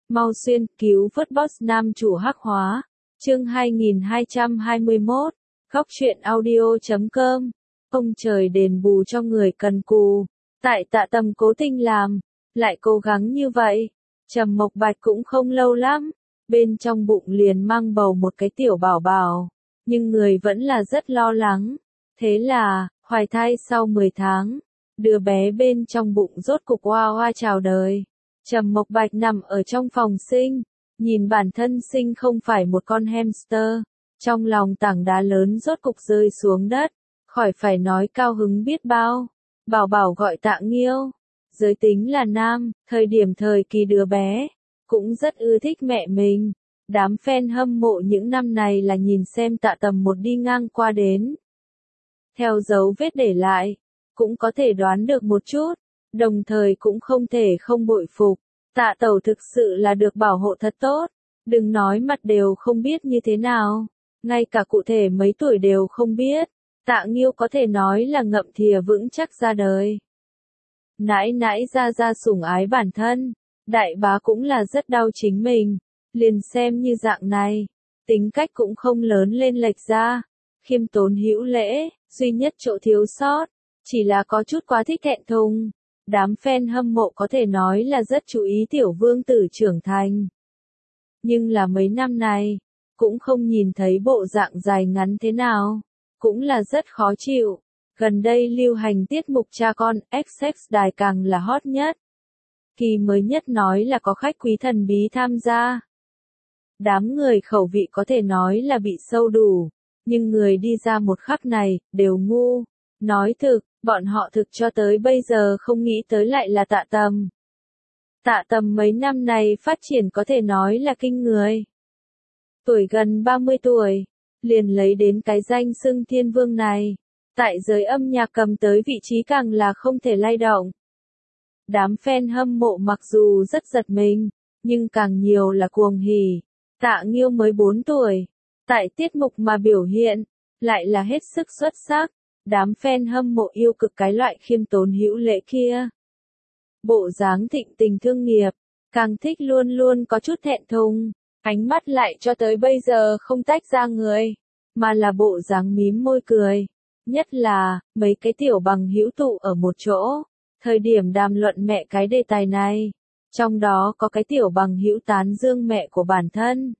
Mau xuyên cứu vớt boss nam chủ hắc hóa. Chương 2221. Góc truyện audio.com. Ông trời đền bù cho người cần cù. Tại Tạ Tầm cố tình làm, lại cố gắng như vậy. Trầm Mộc Bạch cũng không lâu lắm, bên trong bụng liền mang bầu một cái tiểu bảo bảo, nhưng người vẫn là rất lo lắng. Thế là, hoài thai sau 10 tháng, đứa bé bên trong bụng rốt cục oa oa chào đời. Trầm Mộc Bạch nằm ở trong phòng sinh, nhìn bản thân sinh không phải một con hamster, trong lòng tảng đá lớn rốt cục rơi xuống đất, khỏi phải nói cao hứng biết bao. Bảo bảo gọi Tạ Nghiêu, giới tính là nam, thời kỳ đứa bé, cũng rất ưa thích mẹ mình. Đám fan hâm mộ những năm này là nhìn xem Tạ Tầm một đi ngang qua đến. Theo dấu vết để lại, cũng có thể đoán được một chút, đồng thời cũng không thể không bội phục. Tạ Tẩu thực sự là được bảo hộ thật tốt, đừng nói mặt đều không biết như thế nào, ngay cả cụ thể mấy tuổi đều không biết. Tạ Nghiêu có thể nói là ngậm thìa vững chắc ra đời. Nãi nãi ra sủng ái bản thân, đại bá cũng là rất đau chính mình, liền xem như dạng này, tính cách cũng không lớn lên lệch ra, khiêm tốn hữu lễ, duy nhất chỗ thiếu sót, chỉ là có chút quá thích thẹn thùng. Đám fan hâm mộ có thể nói là rất chú ý tiểu vương tử trưởng thành. Nhưng là mấy năm này, cũng không nhìn thấy bộ dạng dài ngắn thế nào, cũng là rất khó chịu. Gần đây lưu hành tiết mục cha con XX đài càng là hot nhất. Kỳ mới nhất nói là có khách quý thần bí tham gia. Đám người khẩu vị có thể nói là bị sâu đủ, nhưng người đi ra một khắc này, đều ngu. Nói thực, bọn họ thực cho tới bây giờ không nghĩ tới lại là Tạ Tầm. Tạ Tầm mấy năm này phát triển có thể nói là kinh người. Tuổi gần 30 tuổi, liền lấy đến cái danh xưng thiên vương này. Tại giới âm nhạc cầm tới vị trí càng là không thể lay động. Đám fan hâm mộ mặc dù rất giật mình, nhưng càng nhiều là cuồng hỉ. Tạ Nghiêu mới 4 tuổi, tại tiết mục mà biểu hiện, lại là hết sức xuất sắc. Đám fan hâm mộ yêu cực cái loại khiêm tốn hữu lễ kia. Bộ dáng thịnh tình thương nghiệp, càng thích luôn luôn có chút thẹn thùng, ánh mắt lại cho tới bây giờ không tách ra người, mà là bộ dáng mím môi cười. Nhất là, mấy cái tiểu bằng hữu tụ ở một chỗ, thời điểm đàm luận mẹ cái đề tài này, trong đó có cái tiểu bằng hữu tán dương mẹ của bản thân.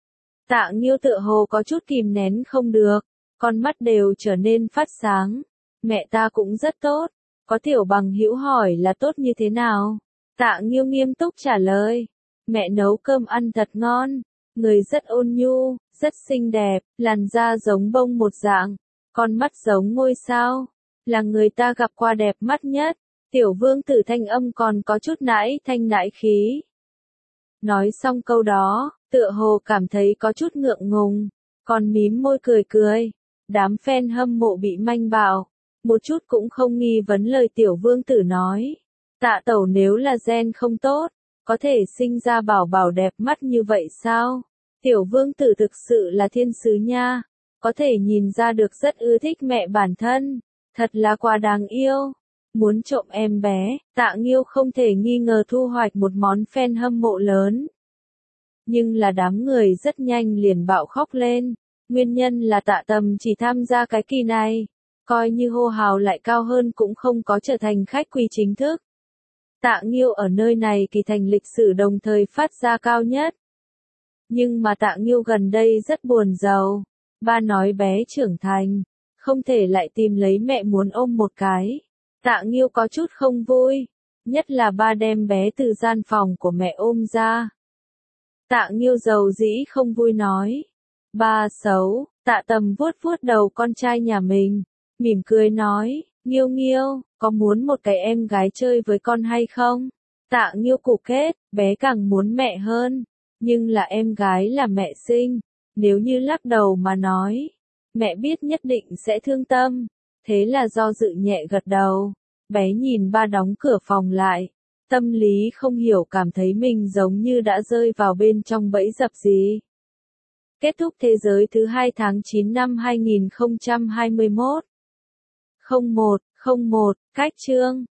Tạ Nghiêu tựa hồ có chút kìm nén không được, con mắt đều trở nên phát sáng. Mẹ ta cũng rất tốt. Có tiểu bằng hữu hỏi là tốt như thế nào? Tạ Nghiêu nghiêm túc trả lời. Mẹ nấu cơm ăn thật ngon. Người rất ôn nhu, rất xinh đẹp, làn da giống bông một dạng. Con mắt giống ngôi sao. Là người ta gặp qua đẹp mắt nhất. Tiểu vương tử thanh âm còn có chút nãi thanh nãi khí. Nói xong câu đó, tựa hồ cảm thấy có chút ngượng ngùng. Còn mím môi cười cười. Đám fan hâm mộ bị manh bạo, một chút cũng không nghi vấn lời tiểu vương tử nói. Tạ Tẩu nếu là gen không tốt, có thể sinh ra bảo bảo đẹp mắt như vậy sao? Tiểu vương tử thực sự là thiên sứ nha, có thể nhìn ra được rất ưa thích mẹ bản thân, thật là quá đáng yêu. Muốn trộm em bé, Tạ Nghiêu không thể nghi ngờ thu hoạch một món fan hâm mộ lớn. Nhưng là đám người rất nhanh liền bạo khóc lên. Nguyên nhân là Tạ Tầm chỉ tham gia cái kỳ này, coi như hô hào lại cao hơn cũng không có trở thành khách quý chính thức. Tạ Nghiêu ở nơi này kỳ thành lịch sử đồng thời phát ra cao nhất. Nhưng mà Tạ Nghiêu gần đây rất buồn rầu. Ba nói bé trưởng thành, không thể lại tìm lấy mẹ muốn ôm một cái. Tạ Nghiêu có chút không vui, nhất là ba đem bé từ gian phòng của mẹ ôm ra. Tạ Nghiêu giàu dĩ không vui nói. Ba xấu. Tạ Tầm vuốt vuốt đầu con trai nhà mình, mỉm cười nói, Nghiêu Nghiêu, có muốn một cái em gái chơi với con hay không? Tạ Nghiêu củ kết, bé càng muốn mẹ hơn, nhưng là em gái là mẹ sinh, nếu như lắc đầu mà nói, mẹ biết nhất định sẽ thương tâm, thế là do dự nhẹ gật đầu. Bé nhìn ba đóng cửa phòng lại, tâm lý không hiểu cảm thấy mình giống như đã rơi vào bên trong bẫy dập gì. Kết thúc thế giới thứ 2 tháng 9 năm 2021. 01, cách chương.